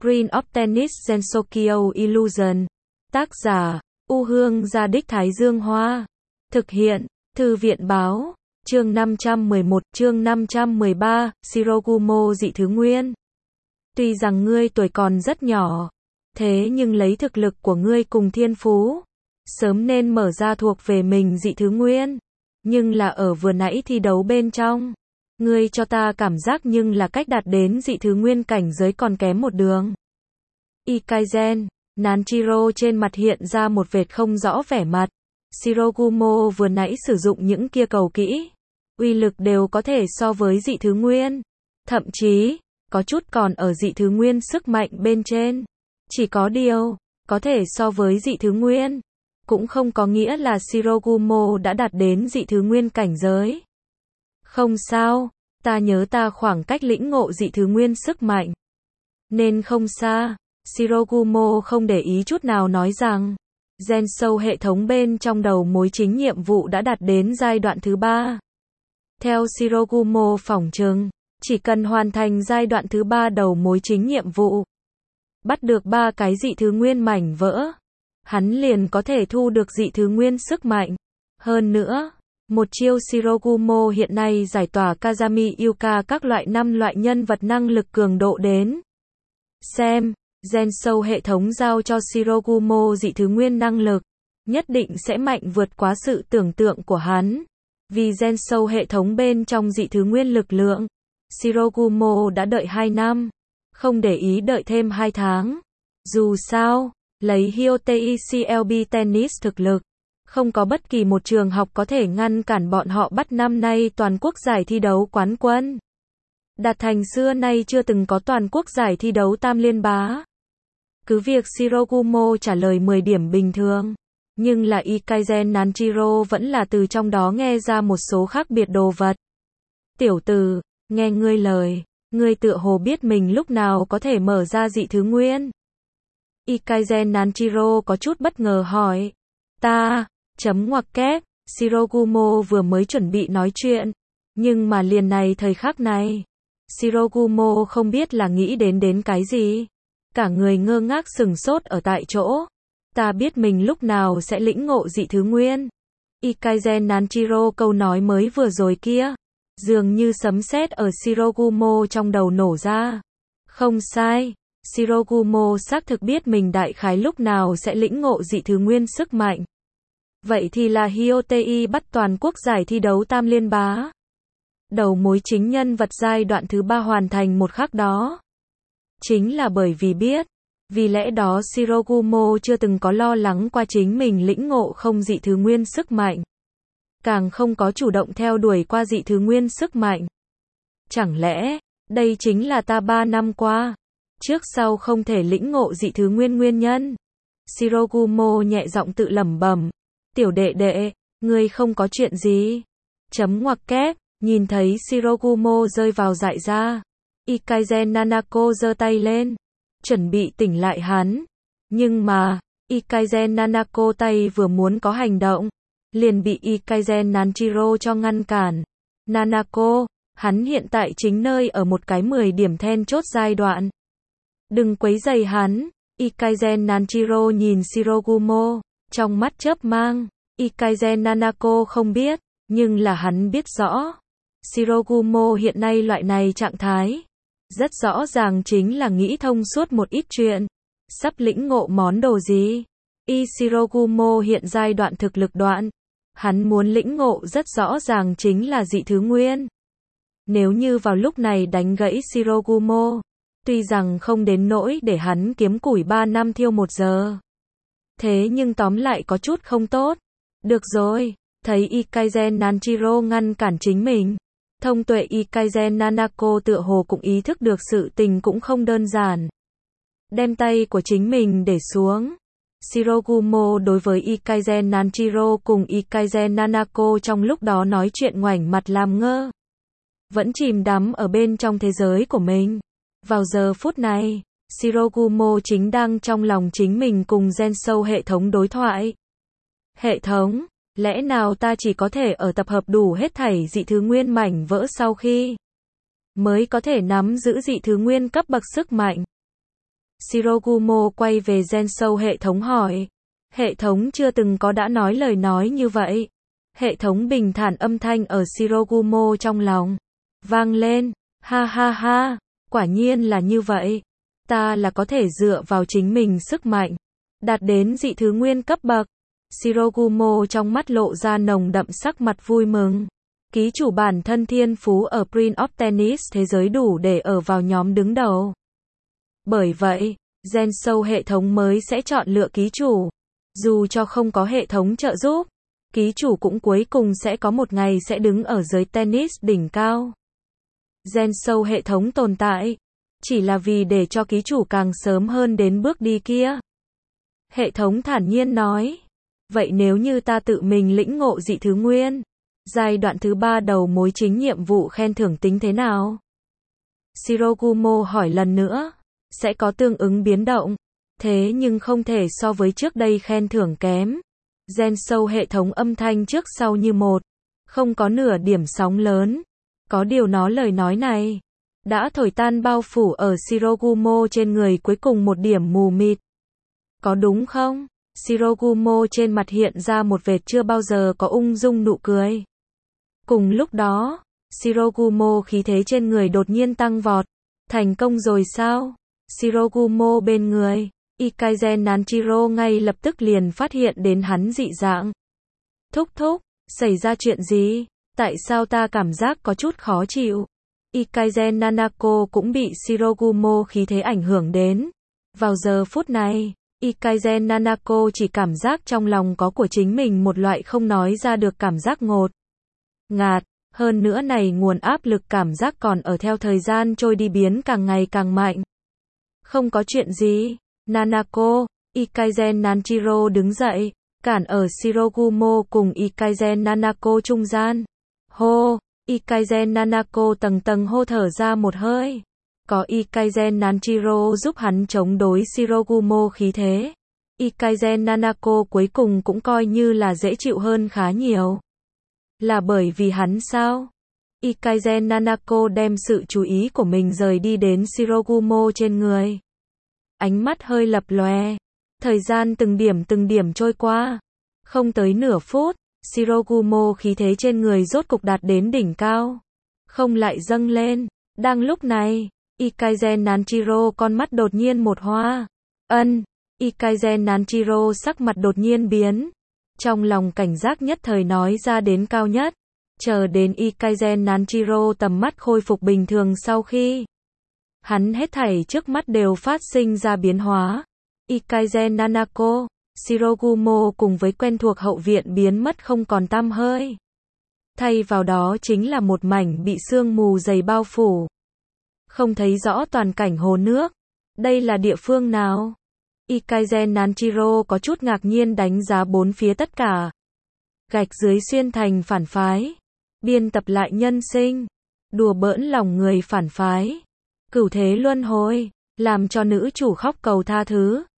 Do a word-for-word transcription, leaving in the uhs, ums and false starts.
Screen of Tennis Gensokyo Illusion. Tác giả, U Hương Gia Đích Thái Dương Hoa. Thực hiện, Thư viện Báo. Chương năm trăm mười một, chương năm trăm mười ba, Shirogumo dị thứ nguyên. Tuy rằng ngươi tuổi còn rất nhỏ, thế nhưng lấy thực lực của ngươi cùng thiên phú, sớm nên mở ra thuộc về mình dị thứ nguyên. Nhưng là ở vừa nãy thi đấu bên trong, ngươi cho ta cảm giác nhưng là cách đạt đến dị thứ nguyên cảnh giới còn kém một đường. Ikaizen, Nanjiro trên mặt hiện ra một vệt không rõ vẻ mặt. Shirogumo vừa nãy sử dụng những kia cầu kỹ, uy lực đều có thể so với dị thứ nguyên. Thậm chí, có chút còn ở dị thứ nguyên sức mạnh bên trên. Chỉ có điều, có thể so với dị thứ nguyên, cũng không có nghĩa là Shirogumo đã đạt đến dị thứ nguyên cảnh giới. Không sao, ta nhớ ta khoảng cách lĩnh ngộ dị thứ nguyên sức mạnh nên không xa. Shirogumo không để ý chút nào nói rằng, gen sâu hệ thống bên trong đầu mối chính nhiệm vụ đã đạt đến giai đoạn thứ ba. Theo Shirogumo phỏng chừng, chỉ cần hoàn thành giai đoạn thứ ba đầu mối chính nhiệm vụ, bắt được ba cái dị thứ nguyên mảnh vỡ, hắn liền có thể thu được dị thứ nguyên sức mạnh. Hơn nữa, một chiêu Shirogumo hiện nay giải tỏa Kazami Yuka các loại năm loại nhân vật năng lực cường độ đến. Xem, gen sâu hệ thống giao cho Shirogumo dị thứ nguyên năng lực, nhất định sẽ mạnh vượt quá sự tưởng tượng của hắn. Vì gen sâu hệ thống bên trong dị thứ nguyên lực lượng, Shirogumo đã đợi hai năm, không để ý đợi thêm hai tháng. Dù sao, lấy Hyotei xê lờ bê Tennis thực lực, không có bất kỳ một trường học có thể ngăn cản bọn họ bắt năm nay toàn quốc giải thi đấu quán quân. Đạt thành xưa nay chưa từng có toàn quốc giải thi đấu tam liên bá. Cứ việc Shirogumo trả lời mười điểm bình thường, nhưng là Ikaizen Nanjiro vẫn là từ trong đó nghe ra một số khác biệt đồ vật. Tiểu tử, nghe ngươi lời, ngươi tựa hồ biết mình lúc nào có thể mở ra dị thứ nguyên. Ikaizen Nanjiro có chút bất ngờ hỏi. Ta, chấm ngoặc kép, Shirogumo vừa mới chuẩn bị nói chuyện, nhưng mà liền này thời khắc này, Shirogumo không biết là nghĩ đến đến cái gì. Cả người ngơ ngác sừng sốt ở tại chỗ. Ta biết mình lúc nào sẽ lĩnh ngộ dị thứ nguyên. Ikaizen Nanjiro câu nói mới vừa rồi kia, dường như sấm sét ở Shirogumo trong đầu nổ ra. Không sai, Shirogumo xác thực biết mình đại khái lúc nào sẽ lĩnh ngộ dị thứ nguyên sức mạnh. Vậy thì là Hyotei bắt toàn quốc giải thi đấu tam liên bá. Đầu mối chính nhân vật giai đoạn thứ ba hoàn thành một khắc đó. Chính là bởi vì biết, vì lẽ đó Shirogumo chưa từng có lo lắng qua chính mình lĩnh ngộ không dị thứ nguyên sức mạnh. Càng không có chủ động theo đuổi qua dị thứ nguyên sức mạnh. Chẳng lẽ, đây chính là ta ba năm qua, trước sau không thể lĩnh ngộ dị thứ nguyên nguyên nhân? Shirogumo nhẹ giọng tự lẩm bẩm. Tiểu đệ đệ, ngươi không có chuyện gì. Chấm ngoặc kép, nhìn thấy Shirogumo rơi vào dại ra. Ikaizen Nanako giơ tay lên, chuẩn bị tỉnh lại hắn. Nhưng mà, Ikaizen Nanako tay vừa muốn có hành động, liền bị Ikaizen Nanjiro cho ngăn cản. Nanako, hắn hiện tại chính nơi ở một cái mười điểm then chốt giai đoạn. Đừng quấy rầy hắn. Ikaizen Nanjiro nhìn Shirogumo, trong mắt chớp mang. Ikaizen Nanako không biết, nhưng là hắn biết rõ. Shirogumo hiện nay loại này trạng thái, rất rõ ràng chính là nghĩ thông suốt một ít chuyện. Sắp lĩnh ngộ món đồ gì? Y Shirogumo hiện giai đoạn thực lực đoạn. Hắn muốn lĩnh ngộ rất rõ ràng chính là dị thứ nguyên. Nếu như vào lúc này đánh gãy Shirogumo, tuy rằng không đến nỗi để hắn kiếm củi ba năm thiêu một giờ. Thế nhưng tóm lại có chút không tốt. Được rồi, thấy Ikaizen Nanjiro ngăn cản chính mình. Thông tuệ Ikaizen Nanako tựa hồ cũng ý thức được sự tình cũng không đơn giản. Đem tay của chính mình để xuống. Shirogumo đối với Ikaizen Nanjiro cùng Ikaizen Nanako trong lúc đó nói chuyện ngoảnh mặt làm ngơ. Vẫn chìm đắm ở bên trong thế giới của mình. Vào giờ phút này, Shirogumo chính đang trong lòng chính mình cùng gen sâu hệ thống đối thoại. Hệ thống, lẽ nào ta chỉ có thể ở tập hợp đủ hết thảy dị thứ nguyên mảnh vỡ sau khi mới có thể nắm giữ dị thứ nguyên cấp bậc sức mạnh? Shirogumo quay về Gensou hệ thống hỏi. Hệ thống chưa từng có đã nói lời nói như vậy. Hệ thống bình thản âm thanh ở Shirogumo trong lòng. Vang lên. Ha ha ha. Quả nhiên là như vậy. Ta là có thể dựa vào chính mình sức mạnh. Đạt đến dị thứ nguyên cấp bậc. Shirogumo trong mắt lộ ra nồng đậm sắc mặt vui mừng. Ký chủ bản thân thiên phú ở Prince of Tennis thế giới đủ để ở vào nhóm đứng đầu. Bởi vậy, Gensou hệ thống mới sẽ chọn lựa ký chủ. Dù cho không có hệ thống trợ giúp, ký chủ cũng cuối cùng sẽ có một ngày sẽ đứng ở giới tennis đỉnh cao. Gensou hệ thống tồn tại, chỉ là vì để cho ký chủ càng sớm hơn đến bước đi kia. Hệ thống thản nhiên nói. Vậy nếu như ta tự mình lĩnh ngộ dị thứ nguyên, giai đoạn thứ ba đầu mối chính nhiệm vụ khen thưởng tính thế nào? Shirogumo hỏi lần nữa. Sẽ có tương ứng biến động. Thế nhưng không thể so với trước đây khen thưởng kém. Gensou hệ thống âm thanh trước sau như một. Không có nửa điểm sóng lớn. Có điều nó lời nói này đã thổi tan bao phủ ở Shirogumo trên người cuối cùng một điểm mù mịt. Có đúng không? Shirogumo trên mặt hiện ra một vệt chưa bao giờ có ung dung nụ cười. Cùng lúc đó, Shirogumo khí thế trên người đột nhiên tăng vọt. Thành công rồi sao? Shirogumo bên người, Ikaisen Nanjiro ngay lập tức liền phát hiện đến hắn dị dạng. Thúc thúc, xảy ra chuyện gì? Tại sao ta cảm giác có chút khó chịu? Ikaisen Nanako cũng bị Shirogumo khí thế ảnh hưởng đến. Vào giờ phút này, Ikaisen Nanako chỉ cảm giác trong lòng có của chính mình một loại không nói ra được cảm giác ngột ngạt. Hơn nữa này nguồn áp lực cảm giác còn ở theo thời gian trôi đi biến càng ngày càng mạnh. Không có chuyện gì. Nanako, Ikaisen Nanjiro đứng dậy, cản ở Shirogumo cùng Ikaisen Nanako trung gian. Hô, Ikaisen Nanako tầng tầng hô thở ra một hơi. Có Ikaisen Nanjiro giúp hắn chống đối Shirogumo khí thế. Ikaisen Nanako cuối cùng cũng coi như là dễ chịu hơn khá nhiều. Là bởi vì hắn sao? Ikaisen Nanako đem sự chú ý của mình rời đi đến Shirogumo trên người. Ánh mắt hơi lập lòe. Thời gian từng điểm từng điểm trôi qua. Không tới nửa phút, Shirogumo khí thế trên người rốt cục đạt đến đỉnh cao. Không lại dâng lên. Đang lúc này, Ikaisen Nanjiro con mắt đột nhiên một hoa. Ân, Ikaisen Nanjiro sắc mặt đột nhiên biến. Trong lòng cảnh giác nhất thời nói ra đến cao nhất. Chờ đến Ikaisen Nanjiro tầm mắt khôi phục bình thường sau khi hắn hết thảy trước mắt đều phát sinh ra biến hóa. Ikaisen Nanako, Shirogumo cùng với quen thuộc hậu viện biến mất không còn tăm hơi. Thay vào đó chính là một mảnh bị sương mù dày bao phủ. Không thấy rõ toàn cảnh hồ nước. Đây là địa phương nào? Ikaisen Nanjiro có chút ngạc nhiên đánh giá bốn phía tất cả. Gạch dưới xuyên thành phản phái. Biên tập lại nhân sinh. Đùa bỡn lòng người phản phái. Cửu thế luân hồi. Làm cho nữ chủ khóc cầu tha thứ.